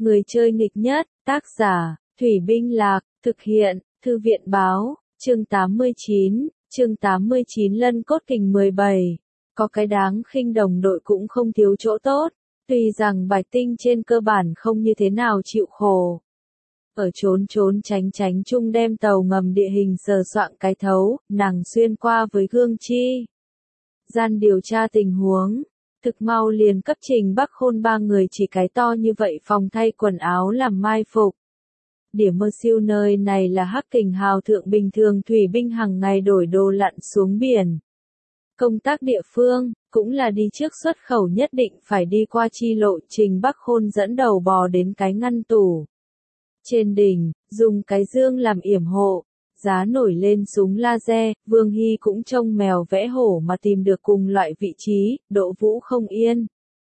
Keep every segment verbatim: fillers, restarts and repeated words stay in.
Người chơi nghịch nhất, tác giả, Thủy Binh Lạc, thực hiện, Thư viện Báo, chương tám mươi chín, chương tám mươi chín Lân Cốt Kình mười bảy. Có cái đáng khinh đồng đội cũng không thiếu chỗ tốt, tuy rằng Bạch Tinh trên cơ bản không như thế nào chịu khổ. Ở trốn trốn tránh tránh chung đem tàu ngầm địa hình sờ soạn cái thấu, nàng xuyên qua với gương chi gian điều tra tình huống. Thực mau liền cấp Trình Bắc Khôn ba người chỉ cái to như vậy phòng thay quần áo làm mai phục. Điểm mơ siêu nơi này là Hắc Kình hào thượng bình thường thủy binh hàng ngày đổi đồ lặn xuống biển. Công tác địa phương, cũng là đi trước xuất khẩu nhất định phải đi qua chi lộ. Trình Bắc Khôn dẫn đầu bò đến cái ngăn tủ. Trên đỉnh, dùng cái dương làm yểm hộ. Giá nổi lên súng laser, Vương Hy cũng trông mèo vẽ hổ mà tìm được cùng loại vị trí, Đỗ Vũ không yên.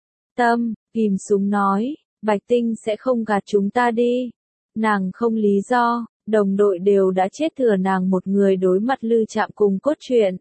Tâm, ghim súng nói, Bạch Tinh sẽ không gạt chúng ta đi. Nàng không lý do, đồng đội đều đã chết thừa nàng một người đối mặt Lư Trạm cùng cốt truyện.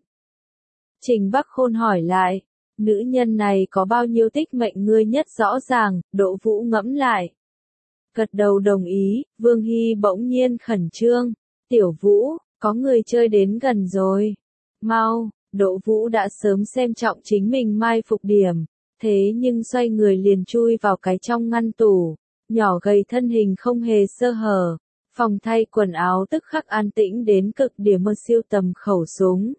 Trình Bắc Khôn hỏi lại, nữ nhân này có bao nhiêu tích mệnh ngươi nhất rõ ràng, Đỗ Vũ ngẫm lại. Gật đầu đồng ý, Vương Hy bỗng nhiên khẩn trương. Tiểu Vũ, có người chơi đến gần rồi. Mau, Đỗ Vũ đã sớm xem trọng chính mình mai phục điểm, thế nhưng xoay người liền chui vào cái trong ngăn tủ, nhỏ gầy thân hình không hề sơ hở, phòng thay quần áo tức khắc an tĩnh đến cực điểm mơ siêu tầm khẩu súng.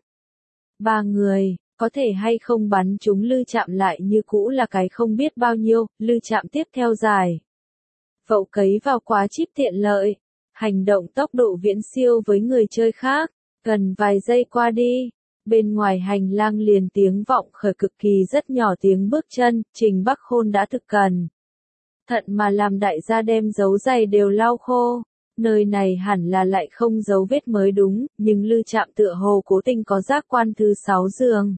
Ba người, có thể hay không bắn chúng Lư Trạm lại như cũ là cái không biết bao nhiêu, Lư Trạm tiếp theo dài. Vậu cấy vào quá chip tiện lợi. Hành động tốc độ viễn siêu với người chơi khác, gần vài giây qua đi, bên ngoài hành lang liền tiếng vọng khởi cực kỳ rất nhỏ tiếng bước chân, Trình Bắc Khôn đã thực cần. Thận mà làm đại gia đem dấu giày đều lau khô, nơi này hẳn là lại không dấu vết mới đúng, nhưng Lư Trạm tựa hồ cố tình có giác quan thứ sáu giường.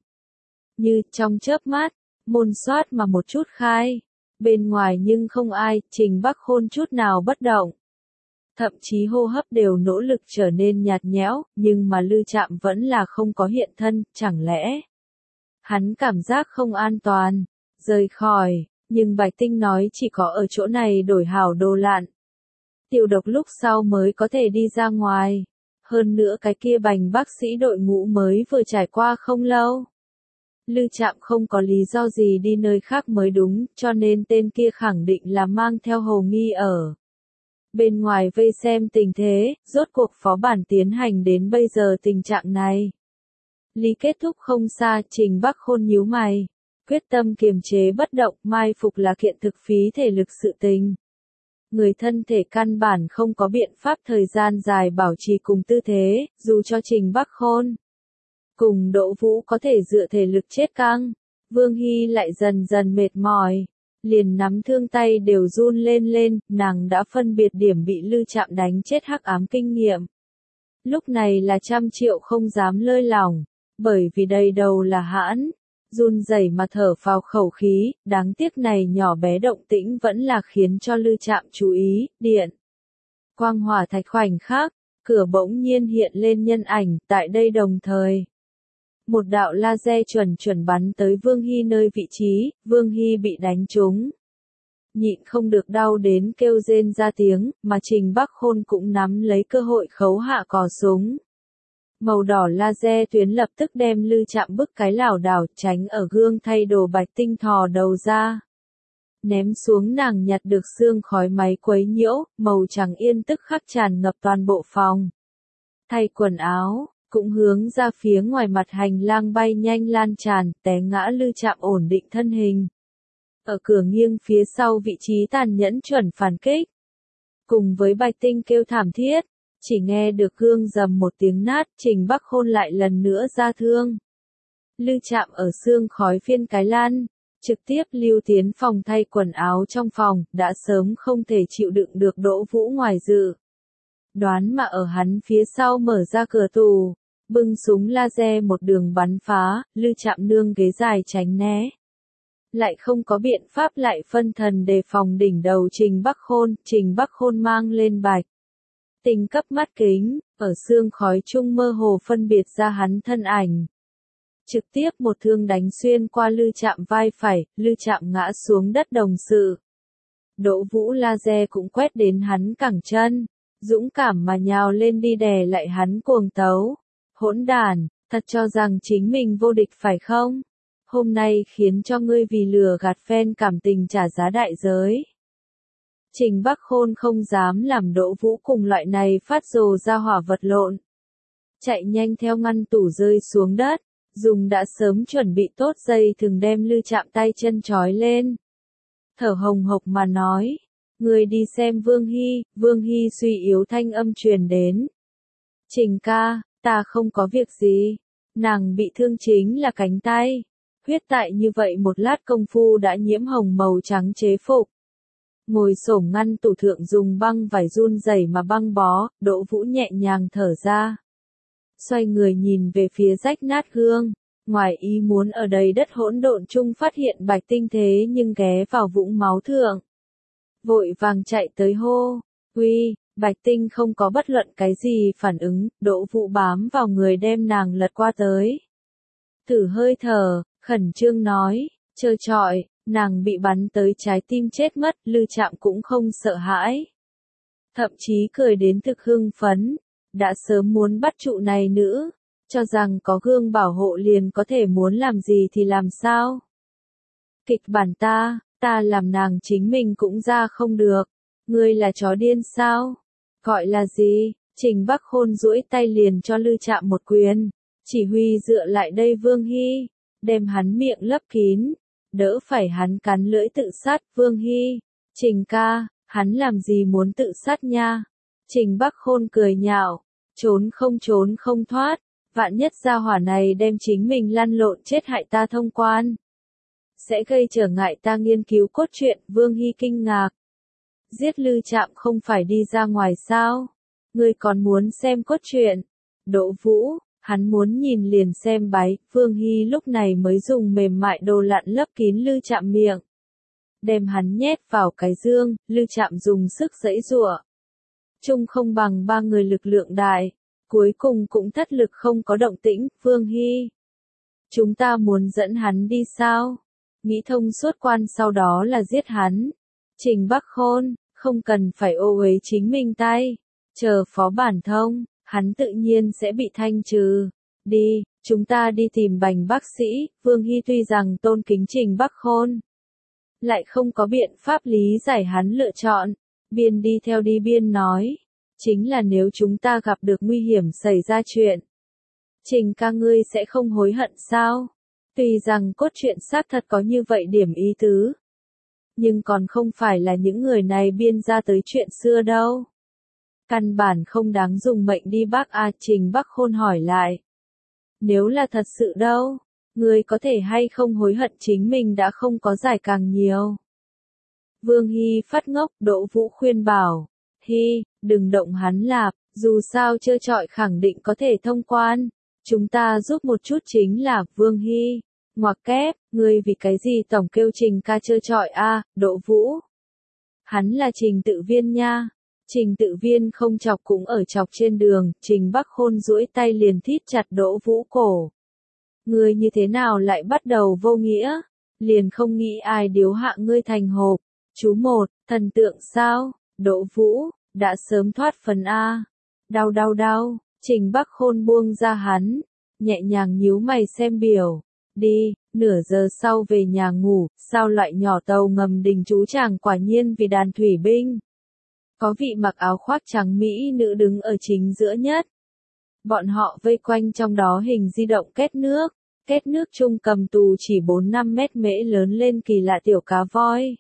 Như trong chớp mắt, môn soát mà một chút khai, bên ngoài nhưng không ai, Trình Bắc Khôn chút nào bất động. Thậm chí hô hấp đều nỗ lực trở nên nhạt nhẽo, nhưng mà Lư Trạm vẫn là không có hiện thân, chẳng lẽ hắn cảm giác không an toàn, rời khỏi, nhưng Bạch Tinh nói chỉ có ở chỗ này đổi hảo đồ lặn. Tiêu độc lúc sau mới có thể đi ra ngoài, hơn nữa cái kia bành bác sĩ đội ngũ mới vừa trải qua không lâu. Lư Trạm không có lý do gì đi nơi khác mới đúng, cho nên tên kia khẳng định là mang theo hồ nghi ở. Bên ngoài vây xem tình thế, rốt cuộc phó bản tiến hành đến bây giờ tình trạng này. Lý kết thúc không xa, Trình Bắc Khôn nhíu mày. Quyết tâm kiềm chế bất động, mai phục là kiện thực phí thể lực sự tình. Người thân thể căn bản không có biện pháp thời gian dài bảo trì cùng tư thế, dù cho Trình Bắc Khôn. Cùng Đỗ Vũ có thể dựa thể lực chết căng. Vương Hy lại dần dần mệt mỏi. Liền nắm thương tay đều run lên lên, nàng đã phân biệt điểm bị Lư Trạm đánh chết hắc ám kinh nghiệm. Lúc này là trăm triệu không dám lơi lỏng, bởi vì đầy đầu là hãn, run rẩy mà thở phào khẩu khí, đáng tiếc này nhỏ bé động tĩnh vẫn là khiến cho Lư Trạm chú ý, điện. Quang hỏa thạch khoảnh khắc, cửa bỗng nhiên hiện lên nhân ảnh, tại đây đồng thời. Một đạo laser chuẩn chuẩn bắn tới Vương Hy nơi vị trí, Vương Hy bị đánh trúng. Nhịn không được đau đến kêu rên ra tiếng, mà Trình Bắc Khôn cũng nắm lấy cơ hội khấu hạ cò súng. Màu đỏ laser tuyến lập tức đem Lư Trạm bức cái lảo đảo tránh ở gương thay đồ Bạch Tinh thò đầu ra. Ném xuống nàng nhặt được xương khói máy quấy nhiễu, màu trắng yên tức khắc tràn ngập toàn bộ phòng. Thay quần áo. Cũng hướng ra phía ngoài mặt hành lang bay nhanh lan tràn, té ngã Lư Trạm ổn định thân hình. Ở cửa nghiêng phía sau vị trí tàn nhẫn chuẩn phản kích. Cùng với Bạch Tinh kêu thảm thiết, chỉ nghe được gương rầm một tiếng nát, Trình Bắc Khôn lại lần nữa ra thương. Lư Trạm ở xương khói phiên cái lan, trực tiếp lưu tiến phòng thay quần áo trong phòng, đã sớm không thể chịu đựng được Đỗ Vũ ngoài dự. Đoán mà ở hắn phía sau mở ra cửa tủ. Bưng súng laser một đường bắn phá, Lư Trạm nương ghế dài tránh né. Lại không có biện pháp lại phân thần đề phòng đỉnh đầu Trình Bắc Khôn, Trình Bắc Khôn mang lên Bạch Tinh cấp mắt kính, ở xương khói chung mơ hồ phân biệt ra hắn thân ảnh. Trực tiếp một thương đánh xuyên qua Lư Trạm vai phải, Lư Trạm ngã xuống đất đồng sự. Đỗ Vũ laser cũng quét đến hắn cẳng chân, dũng cảm mà nhào lên đi đè lại hắn cuồng tấu. Hỗn đản, thật cho rằng chính mình vô địch phải không? Hôm nay khiến cho ngươi vì lừa gạt fan cảm tình trả giá đại giới. Trình Bắc Khôn không dám làm Đỗ Vũ cùng loại này phát rồ ra hỏa vật lộn. Chạy nhanh theo ngăn tủ rơi xuống đất, dùng đã sớm chuẩn bị tốt dây thừng đem Lư Trạm tay chân trói lên. Thở hồng hộc mà nói, người đi xem Vương Hy, Vương Hy suy yếu thanh âm truyền đến. Trình ca, ta không có việc gì, nàng bị thương chính là cánh tay, huyết tại như vậy một lát công phu đã nhiễm hồng màu trắng chế phục. Ngồi xổm ngăn tủ thượng dùng băng vải run rẩy mà băng bó, Đỗ Vũ nhẹ nhàng thở ra. Xoay người nhìn về phía rách nát gương, ngoài ý muốn ở đầy đất hỗn độn chung phát hiện Bạch Tinh thế nhưng ghé vào vũng máu thượng. Vội vàng chạy tới hô, uy, Bạch Tinh không có bất luận cái gì phản ứng, Đỗ Vũ bám vào người đem nàng lật qua tới. Thử hơi thở, khẩn trương nói, trơ trọi, nàng bị bắn tới trái tim chết mất, Lư Trạm cũng không sợ hãi. Thậm chí cười đến thực hưng phấn, đã sớm muốn bắt trụ này nữ, cho rằng có gương bảo hộ liền có thể muốn làm gì thì làm sao. Kịch bản ta, ta làm nàng chính mình cũng ra không được, ngươi là chó điên sao? Gọi là gì? Trình Bắc Khôn duỗi tay liền cho Lư Trạm một quyền, chỉ huy dựa lại đây Vương Hy, đem hắn miệng lấp kín, đỡ phải hắn cắn lưỡi tự sát. Vương Hy, Trình ca, hắn làm gì muốn tự sát nha? Trình Bắc Khôn cười nhạo, trốn không trốn không thoát, vạn nhất gia hỏa này đem chính mình lăn lộn chết hại ta thông quan. Sẽ gây trở ngại ta nghiên cứu cốt truyện. Vương Hy kinh ngạc. Giết Lư Trạm không phải đi ra ngoài sao? Ngươi còn muốn xem cốt truyện? Đỗ Vũ, hắn muốn nhìn liền xem bái. Vương Hy lúc này mới dùng mềm mại đồ lặn lấp kín Lư Trạm miệng. Đem hắn nhét vào cái dương, Lư Trạm dùng sức giãy giụa. Chung không bằng ba người lực lượng đại, cuối cùng cũng thất lực không có động tĩnh. Vương Hy, chúng ta muốn dẫn hắn đi sao? Nghĩ thông suốt quan sau đó là giết hắn. Trình Bắc Khôn, không cần phải ô uế chính mình tay, chờ phó bản thông, hắn tự nhiên sẽ bị thanh trừ. Đi, chúng ta đi tìm Bành bác sĩ. Vương Hy tuy rằng tôn kính Trình Bắc Khôn, lại không có biện pháp lý giải hắn lựa chọn, biên đi theo đi biên nói, chính là nếu chúng ta gặp được nguy hiểm xảy ra chuyện, Trình ca ngươi sẽ không hối hận sao? Tuy rằng cốt truyện xác thật có như vậy điểm ý tứ, nhưng còn không phải là những người này biên ra tới chuyện xưa đâu. Căn bản không đáng dùng mệnh đi bác a. Trình Bắc Khôn hỏi lại. Nếu là thật sự đâu, ngươi có thể hay không hối hận chính mình đã không có giải càng nhiều. Vương Hy phát ngốc. Đỗ Vũ khuyên bảo, Hy, đừng động hắn lạp, dù sao trơ trọi khẳng định có thể thông quan. Chúng ta giúp một chút chính là. Vương Hy, ngoặc kép, ngươi vì cái gì tổng kêu Trình ca trơ trọi a? Đỗ Vũ, hắn là Trình Tự Viên nha. Trình Tự Viên không chọc cũng ở chọc trên đường. Trình Bắc Khôn duỗi tay liền thít chặt Đỗ Vũ cổ. Ngươi như thế nào lại bắt đầu vô nghĩa? Liền không nghĩ ai điếu hạ ngươi thành hộp. Chú một, thần tượng sao? Đỗ Vũ, đã sớm thoát phần a. Đau đau đau. Trình Bắc Khôn buông ra hắn, nhẹ nhàng nhíu mày xem biểu. Đi, nửa giờ sau về nhà ngủ. Sao loại nhỏ tàu ngầm đình chú chàng quả nhiên vì đàn thủy binh. Có vị mặc áo khoác trắng mỹ nữ đứng ở chính giữa nhất. Bọn họ vây quanh trong đó hình di động két nước. Két nước chung cầm tù chỉ bốn năm mét mễ lớn lên kỳ lạ tiểu cá voi.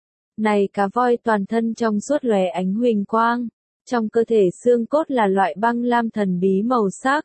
Này cá voi toàn thân trong suốt lóe ánh huỳnh quang. Trong cơ thể xương cốt là loại băng lam thần bí màu sắc.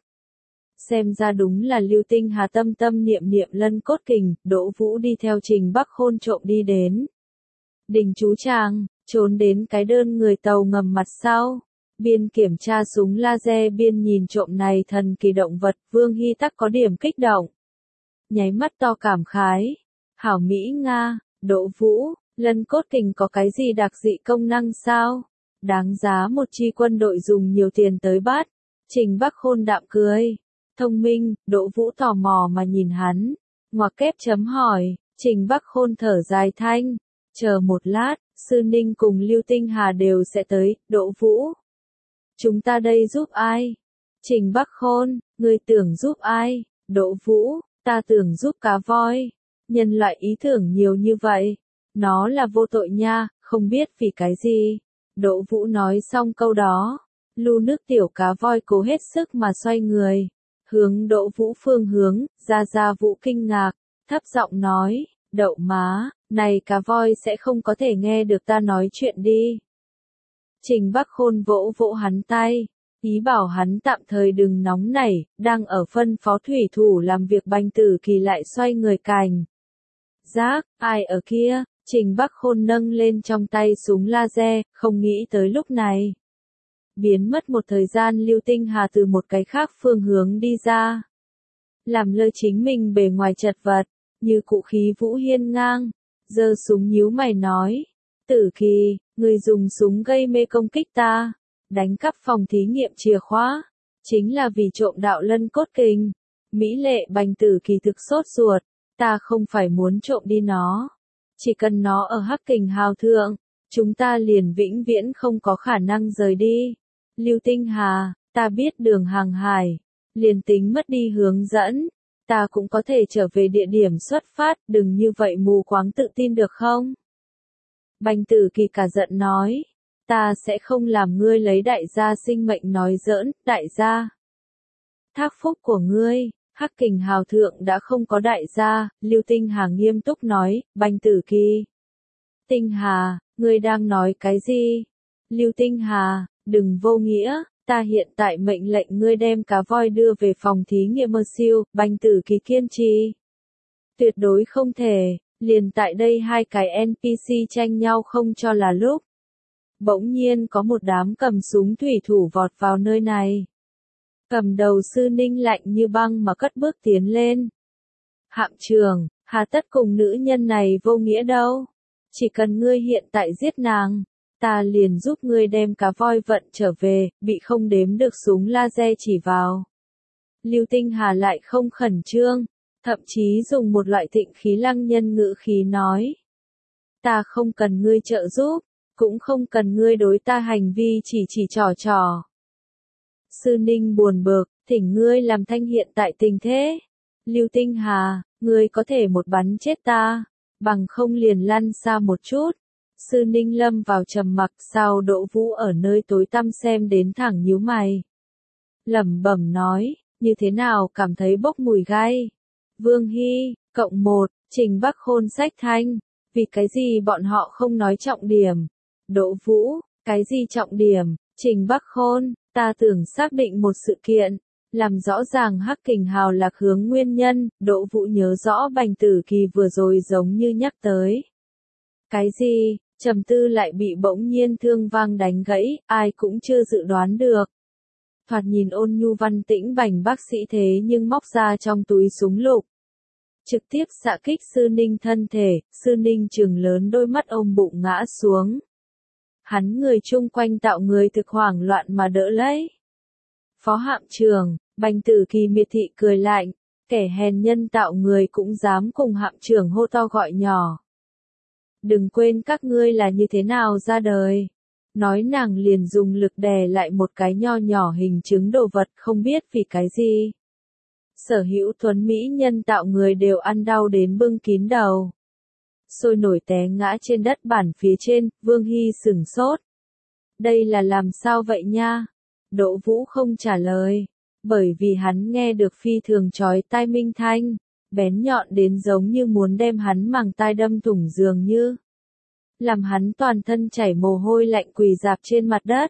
Xem ra đúng là Lưu Tinh Hà tâm tâm niệm niệm lân cốt kình. Đỗ Vũ đi theo Trình Bắc Khôn trộm đi đến đình chú tràng, trốn đến cái đơn người tàu ngầm mặt sau. Biên kiểm tra súng laser biên nhìn trộm này thần kỳ động vật. Vương Hy tắc có điểm kích động, nháy mắt to cảm khái. Hảo Mỹ Nga, Đỗ Vũ, lân cốt kình có cái gì đặc dị công năng sao? Đáng giá một chi quân đội dùng nhiều tiền tới bắt. Trình Bắc Khôn đạm cười. Thông minh. Đỗ Vũ tò mò mà nhìn hắn. Ngoặc kép chấm hỏi. Trình Bắc Khôn thở dài thanh. Chờ một lát, Sư Ninh cùng Lưu Tinh Hà đều sẽ tới, Đỗ Vũ. Chúng ta đây giúp ai? Trình Bắc Khôn, ngươi tưởng giúp ai? Đỗ Vũ, ta tưởng giúp cá voi. Nhân loại ý tưởng nhiều như vậy. Nó là vô tội nha, không biết vì cái gì. Đỗ Vũ nói xong câu đó. Lu nước tiểu cá voi cố hết sức mà xoay người. Hướng Đỗ Vũ phương hướng, Gia Gia Vũ kinh ngạc, thấp giọng nói, đậu má, này cá voi sẽ không có thể nghe được ta nói chuyện đi. Trình Bắc Khôn vỗ vỗ hắn tay, ý bảo hắn tạm thời đừng nóng nảy, đang ở phân phó thủy thủ làm việc Bành Tử Kỳ lại xoay người cành. Giác, ai ở kia? Trình Bắc Khôn nâng lên trong tay súng laser, không nghĩ tới lúc này. Biến mất một thời gian Lưu Tinh Hà từ một cái khác phương hướng đi ra. Làm lơ chính mình bề ngoài chật vật, như cụ khí vũ hiên ngang, giơ súng nhíu mày nói. Tử Kỳ, người dùng súng gây mê công kích ta, đánh cắp phòng thí nghiệm chìa khóa, chính là vì trộm đạo lân cốt kình. Mỹ lệ Bành Tử Kỳ thực sốt ruột, ta không phải muốn trộm đi nó. Chỉ cần nó ở Hắc Kình Hào thượng, chúng ta liền vĩnh viễn không có khả năng rời đi. Lưu Tinh Hà, ta biết đường hàng hải, liền tính mất đi hướng dẫn, ta cũng có thể trở về địa điểm xuất phát, đừng như vậy mù quáng tự tin được không? Bành Tử Kỳ cả giận nói, ta sẽ không làm ngươi lấy đại gia sinh mệnh nói giỡn, đại gia. Thác phúc của ngươi, Hắc Kình Hào thượng đã không có đại gia, Lưu Tinh Hà nghiêm túc nói, Bành Tử Kỳ. Tinh Hà, ngươi đang nói cái gì? Lưu Tinh Hà, đừng vô nghĩa, ta hiện tại mệnh lệnh ngươi đem cá voi đưa về phòng thí nghiệm mơ siêu, Bành Tử Kỳ kiên trì. Tuyệt đối không thể, liền tại đây hai cái en pê xê tranh nhau không cho là lúc. Bỗng nhiên có một đám cầm súng thủy thủ vọt vào nơi này. Cầm đầu Sư Ninh lạnh như băng mà cất bước tiến lên. Hạm Trường, hà tất cùng nữ nhân này vô nghĩa đâu. Chỉ cần ngươi hiện tại giết nàng, ta liền giúp ngươi đem cá voi vận trở về, bị không đếm được súng laser chỉ vào. Lưu Tinh Hà lại không khẩn trương, thậm chí dùng một loại thịnh khí lăng nhân ngữ khí nói. Ta không cần ngươi trợ giúp, cũng không cần ngươi đối ta hành vi chỉ chỉ trò trò. Sư Ninh buồn bực, thỉnh ngươi làm thanh hiện tại tình thế. Lưu Tinh Hà, ngươi có thể một bắn chết ta, bằng không liền lăn xa một chút. Sư Ninh lâm vào trầm mặc, sao Đỗ Vũ ở nơi tối tăm xem đến thẳng nhíu mày. Lẩm bẩm nói, như thế nào cảm thấy bốc mùi gai. Vương Hy, cộng một, Trình Bắc Khôn sách thanh, vì cái gì bọn họ không nói trọng điểm. Đỗ Vũ, cái gì trọng điểm, Trình Bắc Khôn, ta tưởng xác định một sự kiện, làm rõ ràng Hắc Kình Hào lạc hướng nguyên nhân, Đỗ Vũ nhớ rõ Bành Tử Kỳ vừa rồi giống như nhắc tới. Cái gì, trầm tư lại bị bỗng nhiên thương vang đánh gãy, ai cũng chưa dự đoán được. Thoạt nhìn ôn nhu văn tĩnh Bành bác sĩ thế nhưng móc ra trong túi súng lục. Trực tiếp xạ kích Sư Ninh thân thể, Sư Ninh trừng lớn đôi mắt ôm bụng ngã xuống. Hắn người chung quanh tạo người thực hoảng loạn mà đỡ lấy. Phó Hạm Trường, Bành Tử Kỳ miệt thị cười lạnh, kẻ hèn nhân tạo người cũng dám cùng Hạm Trường hô to gọi nhỏ. Đừng quên các ngươi là như thế nào ra đời. Nói nàng liền dùng lực đè lại một cái nho nhỏ hình chứng đồ vật không biết vì cái gì. Sở hữu tuấn mỹ nhân tạo người đều ăn đau đến bưng kín đầu. Sôi nổi té ngã trên đất bản phía trên, Vương Hy sửng sốt. Đây là làm sao vậy nha? Đỗ Vũ không trả lời, bởi vì hắn nghe được phi thường chói tai minh thanh, bén nhọn đến giống như muốn đem hắn màng tai đâm thủng dường như. Làm hắn toàn thân chảy mồ hôi lạnh quỳ rạp trên mặt đất.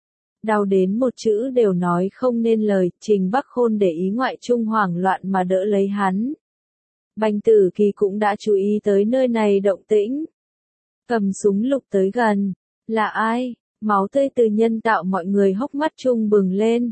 Đau đến một chữ đều nói không nên lời, Trình Bắc Khôn để ý ngoại trung hoảng loạn mà đỡ lấy hắn. Bành Tử Kỳ cũng đã chú ý tới nơi này động tĩnh. Cầm súng lục tới gần. Là ai? Máu tươi từ nhân tạo mọi người hốc mắt chung bừng lên.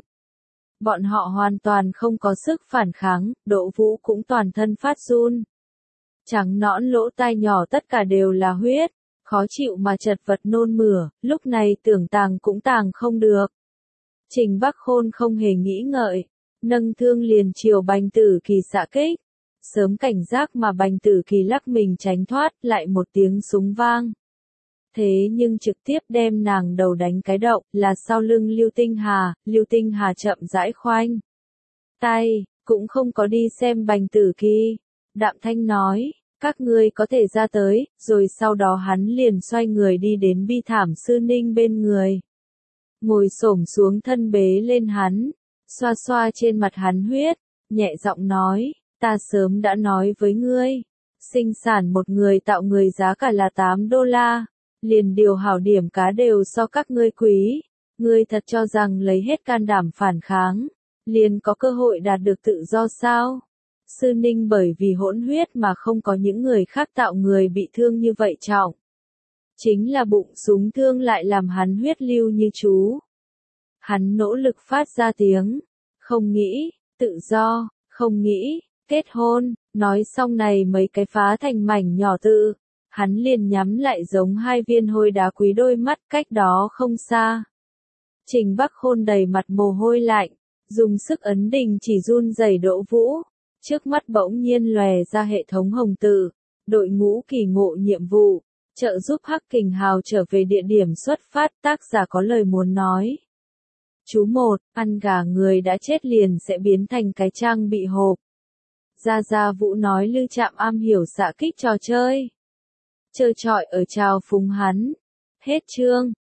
Bọn họ hoàn toàn không có sức phản kháng, Đỗ Vũ cũng toàn thân phát run. Trắng nõn lỗ tai nhỏ tất cả đều là huyết, khó chịu mà chật vật nôn mửa, lúc này tưởng tàng cũng tàng không được. Trình Bắc Khôn không hề nghĩ ngợi, nâng thương liền chiều Bành Tử Kỳ xạ kích. Sớm cảnh giác mà Bành Tử Kỳ lắc mình tránh thoát, lại một tiếng súng vang. thế nhưng trực tiếp đem nàng đầu đánh cái động, là sau lưng Lưu Tinh Hà, Lưu Tinh Hà chậm rãi khoanh tay, cũng không có đi xem Bành Tử Kỳ. Đạm thanh nói, các ngươi có thể ra tới, rồi sau đó hắn liền xoay người đi đến Bi Thảm Sư Ninh bên người. Ngồi xổm xuống thân bế lên hắn, xoa xoa trên mặt hắn huyết, nhẹ giọng nói, ta sớm đã nói với ngươi, sinh sản một người tạo người giá cả là tám đô la, liền điều hảo điểm cá đều so các ngươi quý, ngươi thật cho rằng lấy hết can đảm phản kháng, liền có cơ hội đạt được tự do sao? Sư Ninh bởi vì hỗn huyết mà không có những người khác tạo người bị thương như vậy trọng. Chính là bụng súng thương lại làm hắn huyết lưu như chú. Hắn nỗ lực phát ra tiếng, không nghĩ, tự do, không nghĩ, kết hôn, nói xong này mấy cái phá thành mảnh nhỏ tự, hắn liền nhắm lại giống hai viên hôi đá quý đôi mắt cách đó không xa. Trình Bắc Khôn đầy mặt mồ hôi lạnh, dùng sức ấn đình chỉ run rẩy Đỗ Vũ, trước mắt bỗng nhiên lòe ra hệ thống hồng tự, đội ngũ kỳ ngộ nhiệm vụ, trợ giúp Hắc Kình Hào trở về địa điểm xuất phát, tác giả có lời muốn nói. Chú một, ăn gà người đã chết liền sẽ biến thành cái trang bị hộp. Gia Gia Vũ nói Lư Trạm am hiểu xạ kích trò chơi. Chơi trọi ở trào phúng hắn. Hết chương.